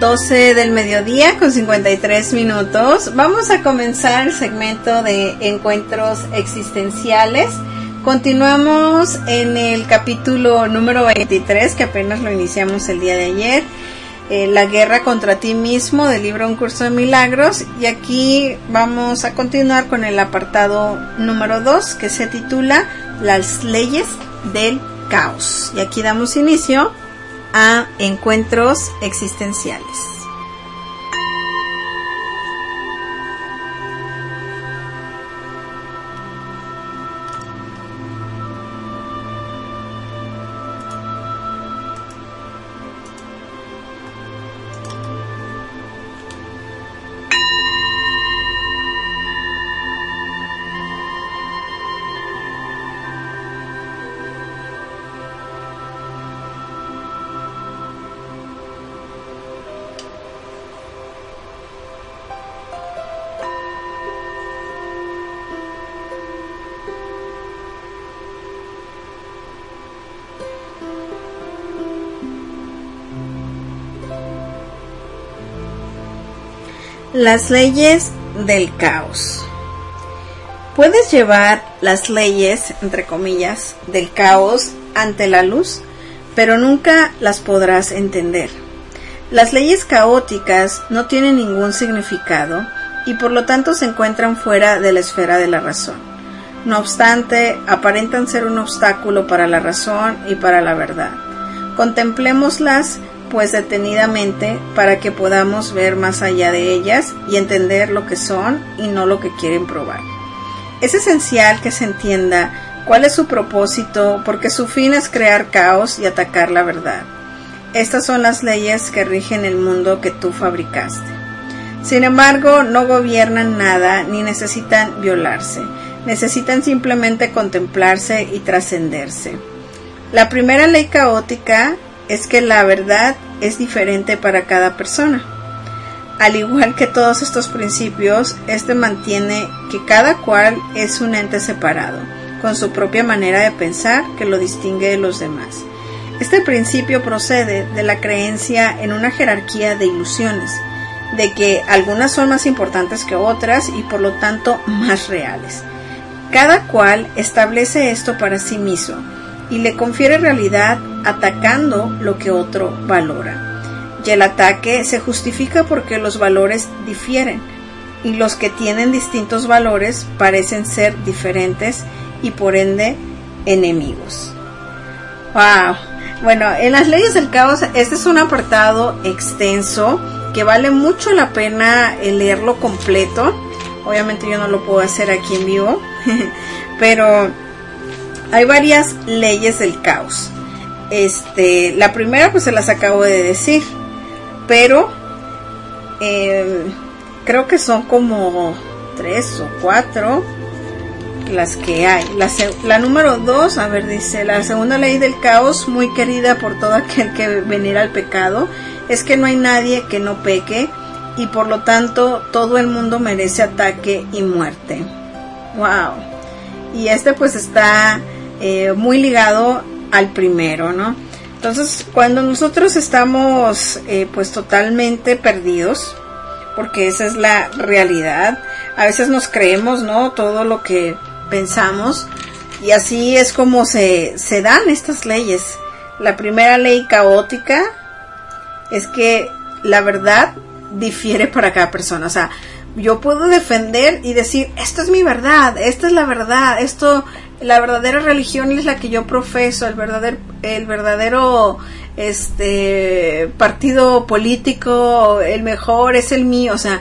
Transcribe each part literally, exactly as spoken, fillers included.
doce del mediodía con cincuenta y tres minutos. Vamos a comenzar el segmento de encuentros existenciales. Continuamos en el capítulo número veintitrés, que apenas lo iniciamos el día de ayer, eh, La guerra contra ti mismo, del libro Un curso de milagros. Y aquí vamos a continuar con el apartado número dos, que se titula Las leyes del caos. Y aquí damos inicio a encuentros existenciales. Las leyes del caos. ¿Puedes llevar las leyes, entre comillas, del caos ante la luz? Pero nunca las podrás entender. Las leyes caóticas no tienen ningún significado y por lo tanto se encuentran fuera de la esfera de la razón. No obstante, aparentan ser un obstáculo para la razón y para la verdad. Contemplémoslas pues detenidamente para que podamos ver más allá de ellas y entender lo que son y no lo que quieren probar. Es esencial que se entienda cuál es su propósito, porque su fin es crear caos y atacar la verdad. Estas son las leyes que rigen el mundo que tú fabricaste. Sin embargo, no gobiernan nada ni necesitan violarse. Necesitan simplemente contemplarse y trascenderse. La primera ley caótica es que la verdad es diferente para cada persona. Al igual que todos estos principios, este mantiene que cada cual es un ente separado, con su propia manera de pensar que lo distingue de los demás. Este principio procede de la creencia en una jerarquía de ilusiones, de que algunas son más importantes que otras y por lo tanto más reales. Cada cual establece esto para sí mismo y le confiere realidad atacando lo que otro valora. Y el ataque se justifica porque los valores difieren y los que tienen distintos valores parecen ser diferentes y por ende enemigos. ¡Wow! Bueno, en las leyes del caos este es un apartado extenso que vale mucho la pena leerlo completo. Obviamente yo no lo puedo hacer aquí en vivo, pero hay varias leyes del caos. Este, la primera pues se las acabo de decir, pero eh, creo que son como tres o cuatro las que hay. La, la número dos, a ver, dice: la segunda ley del caos, muy querida por todo aquel que venera al pecado, es que no hay nadie que no peque y por lo tanto todo el mundo merece ataque y muerte. Wow. Y este pues está eh, muy ligado al primero, ¿no? Entonces, cuando nosotros estamos eh, pues totalmente perdidos, porque esa es la realidad, a veces nos creemos, ¿no?, todo lo que pensamos, y así es como se, se dan estas leyes. La primera ley caótica es que la verdad difiere para cada persona. O sea, yo puedo defender y decir, esta es mi verdad, esta es la verdad, esto, la verdadera religión es la que yo profeso, el verdadero, el verdadero este partido político, el mejor es el mío. O sea,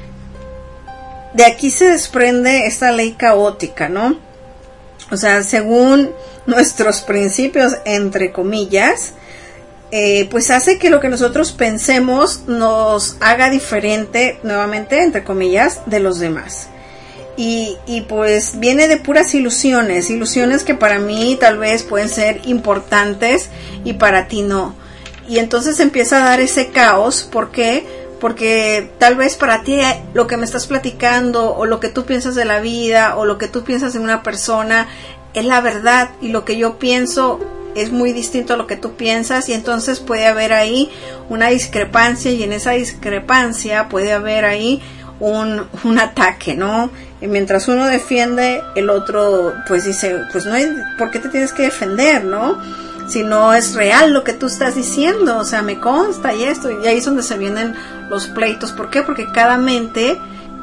de aquí se desprende esta ley caótica, ¿no? O sea, según nuestros principios, entre comillas, eh, pues hace que lo que nosotros pensemos nos haga diferente, nuevamente, entre comillas, de los demás. Y, y pues viene de puras ilusiones, ilusiones que para mí tal vez pueden ser importantes y para ti no. Y entonces empieza a dar ese caos. ¿Por qué? Porque tal vez para ti lo que me estás platicando o lo que tú piensas de la vida o lo que tú piensas de una persona es la verdad, y lo que yo pienso es muy distinto a lo que tú piensas, y entonces puede haber ahí una discrepancia, y en esa discrepancia puede haber ahí un, un ataque, ¿no? Y mientras uno defiende, el otro pues dice, pues no hay, ¿por qué te tienes que defender, no? Si no es real lo que tú estás diciendo, o sea, me consta y esto, y ahí es donde se vienen los pleitos. ¿Por qué? Porque cada mente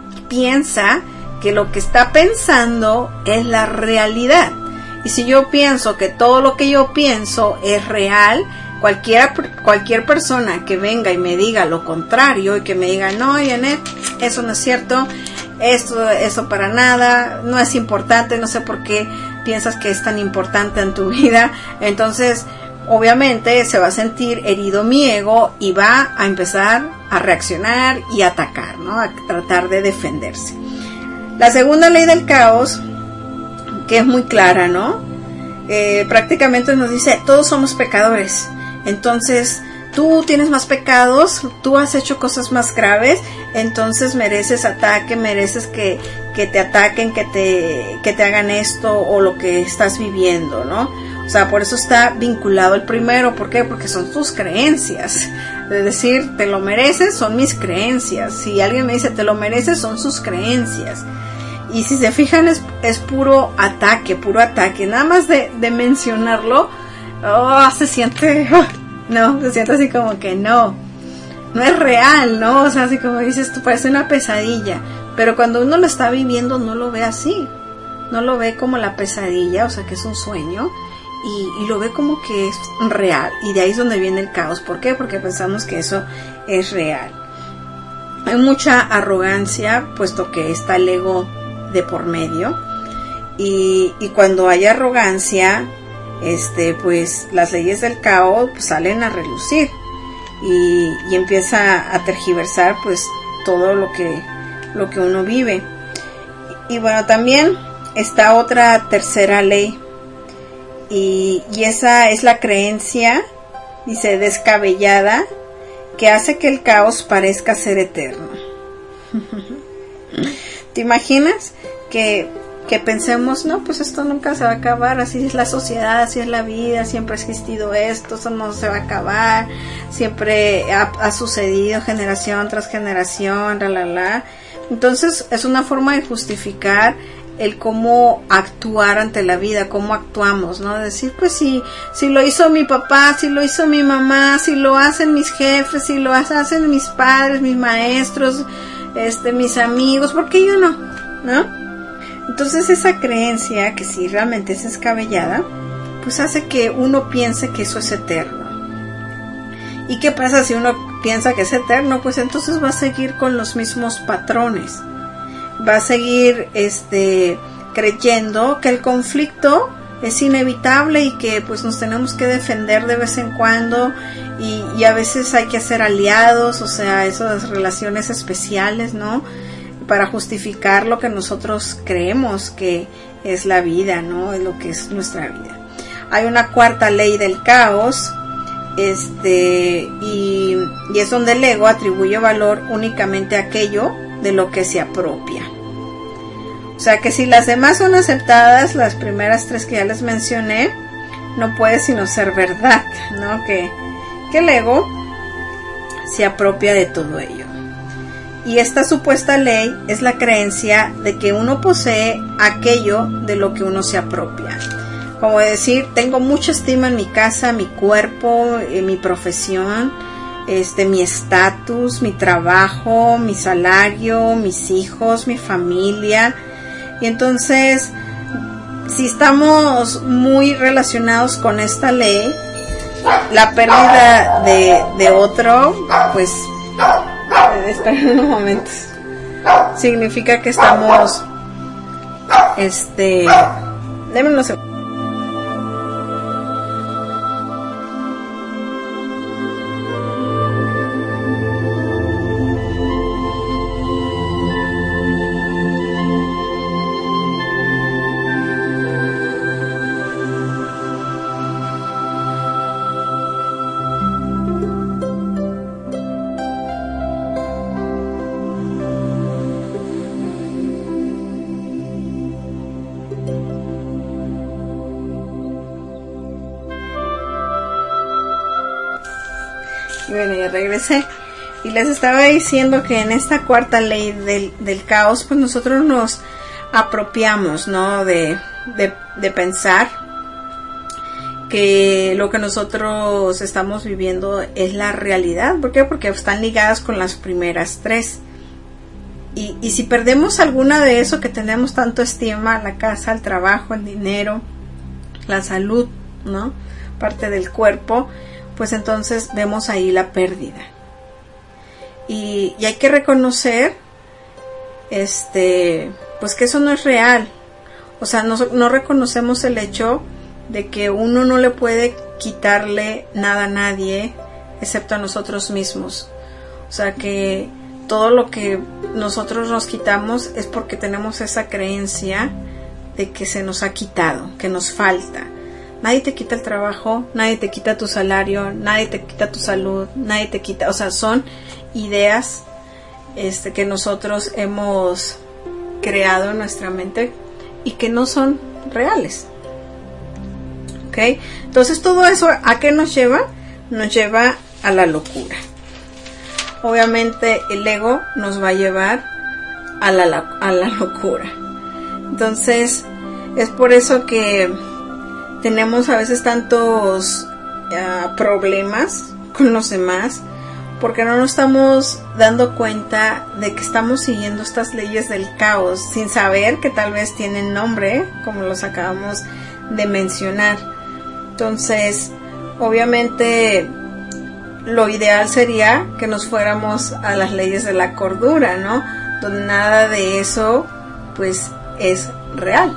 piensa que lo que está pensando es la realidad. Y si yo pienso que todo lo que yo pienso es real, cualquiera, cualquier persona que venga y me diga lo contrario, y que me diga, no, Janet, eso no es cierto, esto, eso para nada, no es importante, no sé por qué piensas que es tan importante en tu vida, entonces obviamente se va a sentir herido mi ego y va a empezar a reaccionar y atacar, ¿no? A tratar de defenderse. La segunda ley del caos, que es muy clara, ¿no? Eh, prácticamente nos dice, todos somos pecadores, entonces tú tienes más pecados, tú has hecho cosas más graves, entonces mereces ataque, mereces que, que te ataquen, que te, que te hagan esto o lo que estás viviendo, ¿no? O sea, por eso está vinculado el primero. ¿Por qué? Porque son tus creencias. Es decir, te lo mereces, son mis creencias. Si alguien me dice te lo mereces, son sus creencias. Y si se fijan, es, es puro ataque, puro ataque. Nada más de, de mencionarlo, oh, se siente, oh, no, se siente así como que no, no es real, ¿no? O sea, así como dices, esto parece una pesadilla. Pero cuando uno lo está viviendo, no lo ve así. No lo ve como la pesadilla, o sea, que es un sueño. Y, y lo ve como que es real, y de ahí es donde viene el caos. ¿Por qué? Porque pensamos que eso es real. Hay mucha arrogancia, puesto que está el ego de por medio, y, y cuando hay arrogancia, este, pues las leyes del caos pues, salen a relucir, y, y empieza a tergiversar pues todo lo que, lo que uno vive. Y, y bueno, también está otra tercera ley. Y, y esa es la creencia, dice, descabellada, que hace que el caos parezca ser eterno. ¿Te imaginas que, que pensemos, no, pues esto nunca se va a acabar, así es la sociedad, así es la vida, siempre ha existido esto, eso no se va a acabar, siempre ha, ha sucedido generación tras generación, la, la, la. Entonces es una forma de justificar el cómo actuar ante la vida, cómo actuamos, ¿no? Decir, pues si, si lo hizo mi papá, si lo hizo mi mamá, si lo hacen mis jefes, si lo hacen mis padres, mis maestros, este, mis amigos, ¿por qué yo no? ¿No? Entonces esa creencia, que si realmente es descabellada, pues hace que uno piense que eso es eterno. ¿Y qué pasa si uno piensa que es eterno? Pues entonces va a seguir con los mismos patrones. Va a seguir este creyendo que el conflicto es inevitable y que pues nos tenemos que defender de vez en cuando, y, y a veces hay que hacer aliados, o sea, esas relaciones especiales, ¿no? Para justificar lo que nosotros creemos que es la vida, ¿no? Es lo que es nuestra vida. Hay una cuarta ley del caos, este y, y es donde el ego atribuye valor únicamente a aquello de lo que se apropia. O sea que si las demás son aceptadas, las primeras tres que ya les mencioné, no puede sino ser verdad, ¿no? Que, que el ego se apropia de todo ello. Y esta supuesta ley es la creencia de que uno posee aquello de lo que uno se apropia. Como decir, tengo mucha estima en mi casa, mi cuerpo, en mi profesión, este, mi estatus, mi trabajo, mi salario, mis hijos, mi familia. Y entonces, si estamos muy relacionados con esta ley, la pérdida de, de otro, pues, esperen unos momentos, significa que estamos, este, déjenme unos segundos. Bueno, ya regresé. Y les estaba diciendo que en esta cuarta ley del, del caos, pues nosotros nos apropiamos, ¿no? De, de, de pensar que lo que nosotros estamos viviendo es la realidad. ¿Por qué? Porque están ligadas con las primeras tres. Y, y si perdemos alguna de eso que tenemos tanto estima, la casa, el trabajo, el dinero, la salud, ¿no? Parte del cuerpo, pues entonces vemos ahí la pérdida. Y, y hay que reconocer este pues que eso no es real. O sea, no, no reconocemos el hecho de que uno no le puede quitarle nada a nadie excepto a nosotros mismos. O sea, que todo lo que nosotros nos quitamos es porque tenemos esa creencia de que se nos ha quitado, que nos falta. Nadie te quita el trabajo, nadie te quita tu salario, nadie te quita tu salud, nadie te quita, o sea, son ideas este, que nosotros hemos creado en nuestra mente y que no son reales. ¿Ok? Entonces todo eso, ¿a qué nos lleva? Nos lleva a la locura. Obviamente el ego nos va a llevar a la, a la locura. Entonces es por eso que tenemos a veces tantos uh, problemas con los demás, porque no nos estamos dando cuenta de que estamos siguiendo estas leyes del caos sin saber que tal vez tienen nombre, como los acabamos de mencionar. Entonces, obviamente, lo ideal sería que nos fuéramos a las leyes de la cordura, ¿no? Donde nada de eso, pues, es real.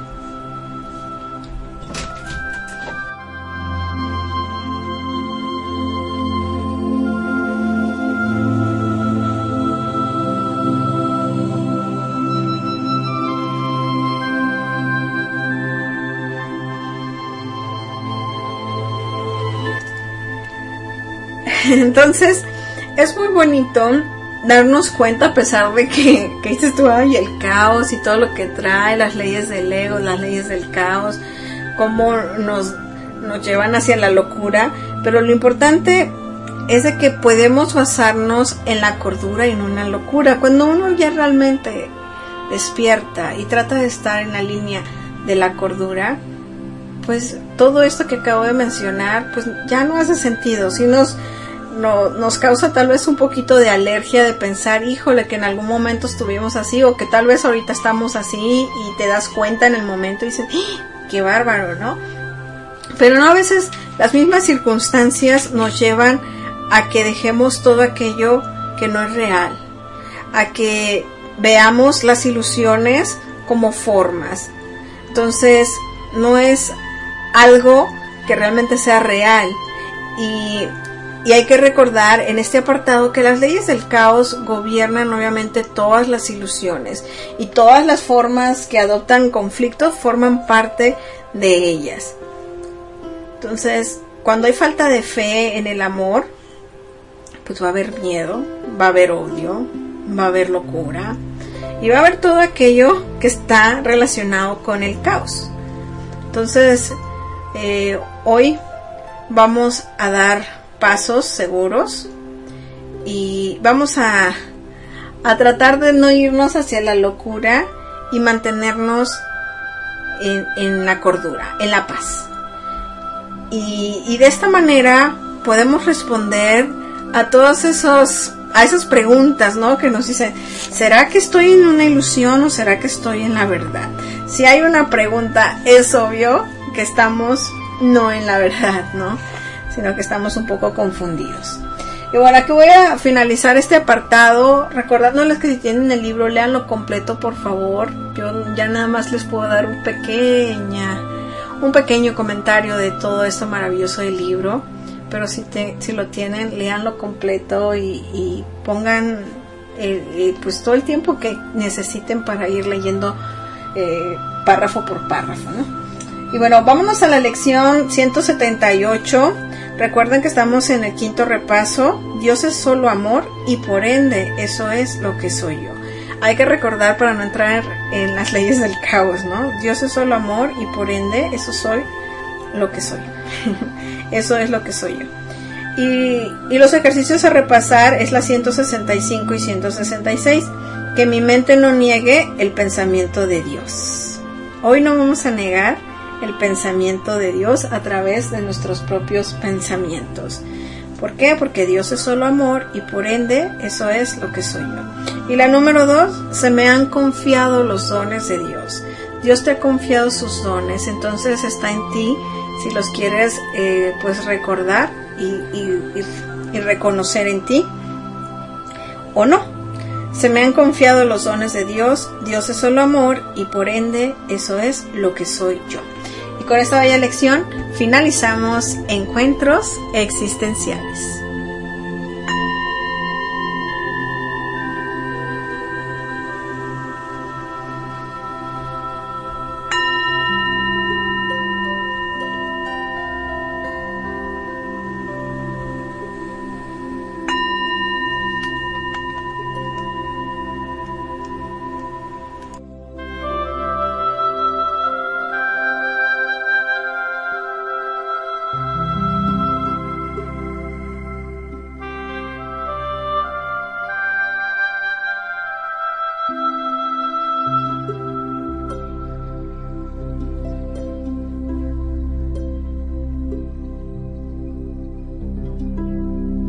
Entonces es muy bonito darnos cuenta, a pesar de que, que dices tú, ay, el caos y todo lo que trae, las leyes del ego, las leyes del caos, cómo nos, nos llevan hacia la locura, pero lo importante es de que podemos basarnos en la cordura y no en la locura. Cuando uno ya realmente despierta y trata de estar en la línea de la cordura, pues todo esto que acabo de mencionar, pues ya no hace sentido. Si nos No, nos causa tal vez un poquito de alergia de pensar, híjole, que en algún momento estuvimos así, o que tal vez ahorita estamos así y te das cuenta en el momento y dices, ¡ah, qué bárbaro!, ¿no? Pero no, a veces las mismas circunstancias nos llevan a que dejemos todo aquello que no es real, a que veamos las ilusiones como formas. Entonces no es algo que realmente sea real. Y Y hay que recordar en este apartado que las leyes del caos gobiernan obviamente todas las ilusiones y todas las formas que adoptan conflictos forman parte de ellas. Entonces, cuando hay falta de fe en el amor, pues va a haber miedo, va a haber odio, va a haber locura y va a haber todo aquello que está relacionado con el caos. Entonces, eh, hoy vamos a dar pasos seguros y vamos a, a tratar de no irnos hacia la locura y mantenernos en, en la cordura, en la paz. Y, y de esta manera podemos responder a todas esos, a esas preguntas, ¿no? Que nos dicen, ¿será que estoy en una ilusión o será que estoy en la verdad? Si hay una pregunta, es obvio que estamos no en la verdad, ¿no? Sino que estamos un poco confundidos. Y bueno, aquí voy a finalizar este apartado, recordándoles que si tienen el libro, léanlo completo, por favor. Yo ya nada más les puedo dar un pequeña, un pequeño comentario de todo esto maravilloso del libro, pero si, te, si lo tienen, léanlo completo y, y pongan eh, eh, pues todo el tiempo que necesiten para ir leyendo eh, párrafo por párrafo, ¿no? Y bueno, vámonos a la lección ciento setenta y ocho. Recuerden que estamos en el quinto repaso. Dios es solo amor y por ende eso es lo que soy yo. Hay que recordar para no entrar en las leyes del caos, ¿no? Dios es solo amor y por ende eso soy lo que soy. Eso es lo que soy yo. Y, y los ejercicios a repasar es la ciento sesenta y cinco y ciento sesenta y seis. Que mi mente no niegue el pensamiento de Dios. Hoy no vamos a negar el pensamiento de Dios a través de nuestros propios pensamientos. ¿Por qué? Porque Dios es solo amor y por ende eso es lo que soy yo. Y la número dos, se me han confiado los dones de Dios. Dios te ha confiado sus dones, entonces está en ti si los quieres eh, pues recordar y, y, y, y reconocer en ti o no. Se me han confiado los dones de Dios, Dios es solo amor y por ende eso es lo que soy yo. Y con esta bella lección finalizamos Encuentros Existenciales.